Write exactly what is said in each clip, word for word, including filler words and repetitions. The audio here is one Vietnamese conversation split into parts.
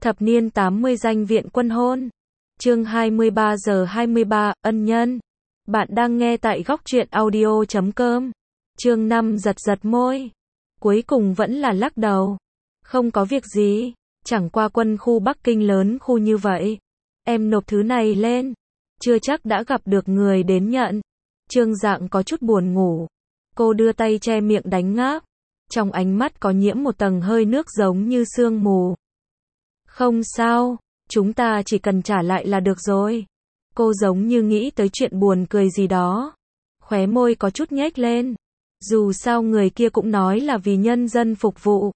Thập niên tám mươi danh viện quân hôn. Chương hai mươi ba giờ hai mươi ba, ân nhân. Bạn đang nghe tại góc truyện audio chấm com. Chương năm giật giật môi. Cuối cùng vẫn là lắc đầu. Không có việc gì, chẳng qua quân khu Bắc Kinh lớn khu như vậy. Em nộp thứ này lên, chưa chắc đã gặp được người đến nhận. Trương Dạng có chút buồn ngủ. Cô đưa tay che miệng đánh ngáp. Trong ánh mắt có nhiễm một tầng hơi nước giống như sương mù. Không sao, chúng ta chỉ cần trả lại là được rồi. Cô giống như nghĩ tới chuyện buồn cười gì đó. Khóe môi có chút nhếch lên. Dù sao người kia cũng nói là vì nhân dân phục vụ.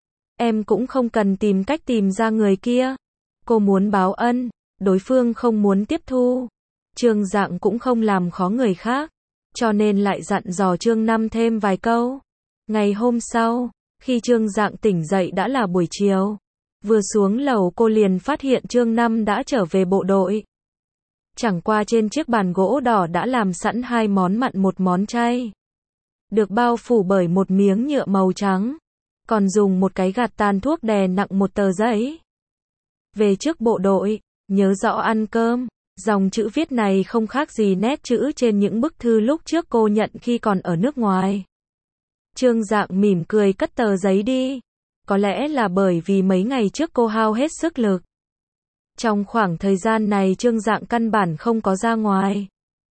Em cũng không cần tìm cách tìm ra người kia. Cô muốn báo ân, đối phương không muốn tiếp thu. Trương Dạng cũng không làm khó người khác, cho nên lại dặn dò Trương Năm thêm vài câu. Ngày hôm sau, khi Trương Dạng tỉnh dậy đã là buổi chiều. Vừa xuống lầu cô liền phát hiện Trương Năm đã trở về bộ đội. Chẳng qua trên chiếc bàn gỗ đỏ đã làm sẵn hai món mặn một món chay. Được bao phủ bởi một miếng nhựa màu trắng. Còn dùng một cái gạt tàn thuốc đè nặng một tờ giấy. Về trước bộ đội, nhớ rõ ăn cơm. Dòng chữ viết này không khác gì nét chữ trên những bức thư lúc trước cô nhận khi còn ở nước ngoài. Trương Dạng mỉm cười cất tờ giấy đi. Có lẽ là bởi vì mấy ngày trước cô hao hết sức lực. Trong khoảng thời gian này Trương Dạng căn bản không có ra ngoài.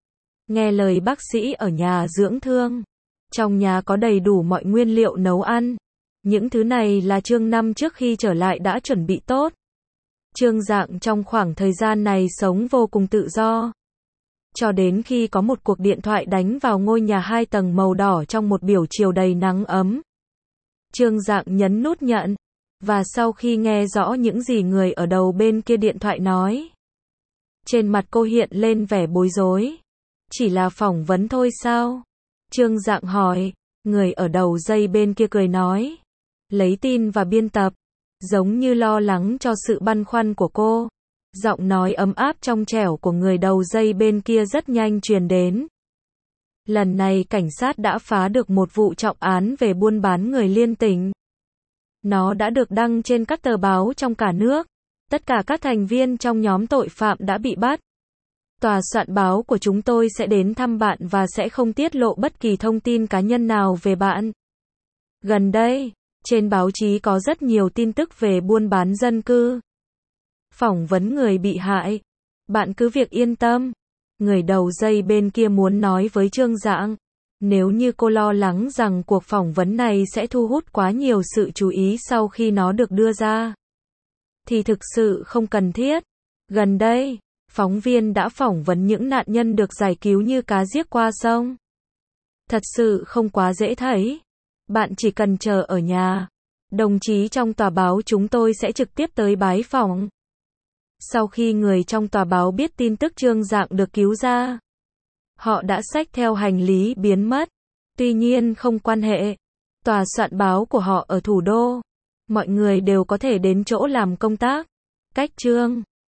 Nghe lời bác sĩ ở nhà dưỡng thương. Trong nhà có đầy đủ mọi nguyên liệu nấu ăn. Những thứ này là Trương Năm trước khi trở lại đã chuẩn bị tốt. Trương Dạng trong khoảng thời gian này sống vô cùng tự do. Cho đến khi có một cuộc điện thoại đánh vào ngôi nhà hai tầng màu đỏ trong một buổi chiều đầy nắng ấm. Trương Dạng nhấn nút nhận. Và sau khi nghe rõ những gì người ở đầu bên kia điện thoại nói, trên mặt cô hiện lên vẻ bối rối. Chỉ là phỏng vấn thôi sao? Trương Dạng hỏi. Người ở đầu dây bên kia cười nói. Lấy tin và biên tập. Giống như lo lắng cho sự băn khoăn của cô. Giọng nói ấm áp trong trẻo của người đầu dây bên kia rất nhanh truyền đến. Lần này cảnh sát đã phá được một vụ trọng án về buôn bán người liên tỉnh. Nó đã được đăng trên các tờ báo trong cả nước. Tất cả các thành viên trong nhóm tội phạm đã bị bắt. Tòa soạn báo của chúng tôi sẽ đến thăm bạn và sẽ không tiết lộ bất kỳ thông tin cá nhân nào về bạn. Gần đây, trên báo chí có rất nhiều tin tức về buôn bán dân cư. Phỏng vấn người bị hại. Bạn cứ việc yên tâm. Người đầu dây bên kia muốn nói với Trương Dạng. Nếu như cô lo lắng rằng cuộc phỏng vấn này sẽ thu hút quá nhiều sự chú ý sau khi nó được đưa ra, thì thực sự không cần thiết. Gần đây, phóng viên đã phỏng vấn những nạn nhân được giải cứu như cá giết qua sông. Thật sự không quá dễ thấy. Bạn chỉ cần chờ ở nhà. Đồng chí trong tòa báo chúng tôi sẽ trực tiếp tới bái phỏng. Sau khi người trong tòa báo biết tin tức Trương Dạng được cứu ra, họ đã xách theo hành lý biến mất. Tuy nhiên không quan hệ. Tòa soạn báo của họ ở thủ đô. Mọi người đều có thể đến chỗ làm công tác. Cách Trương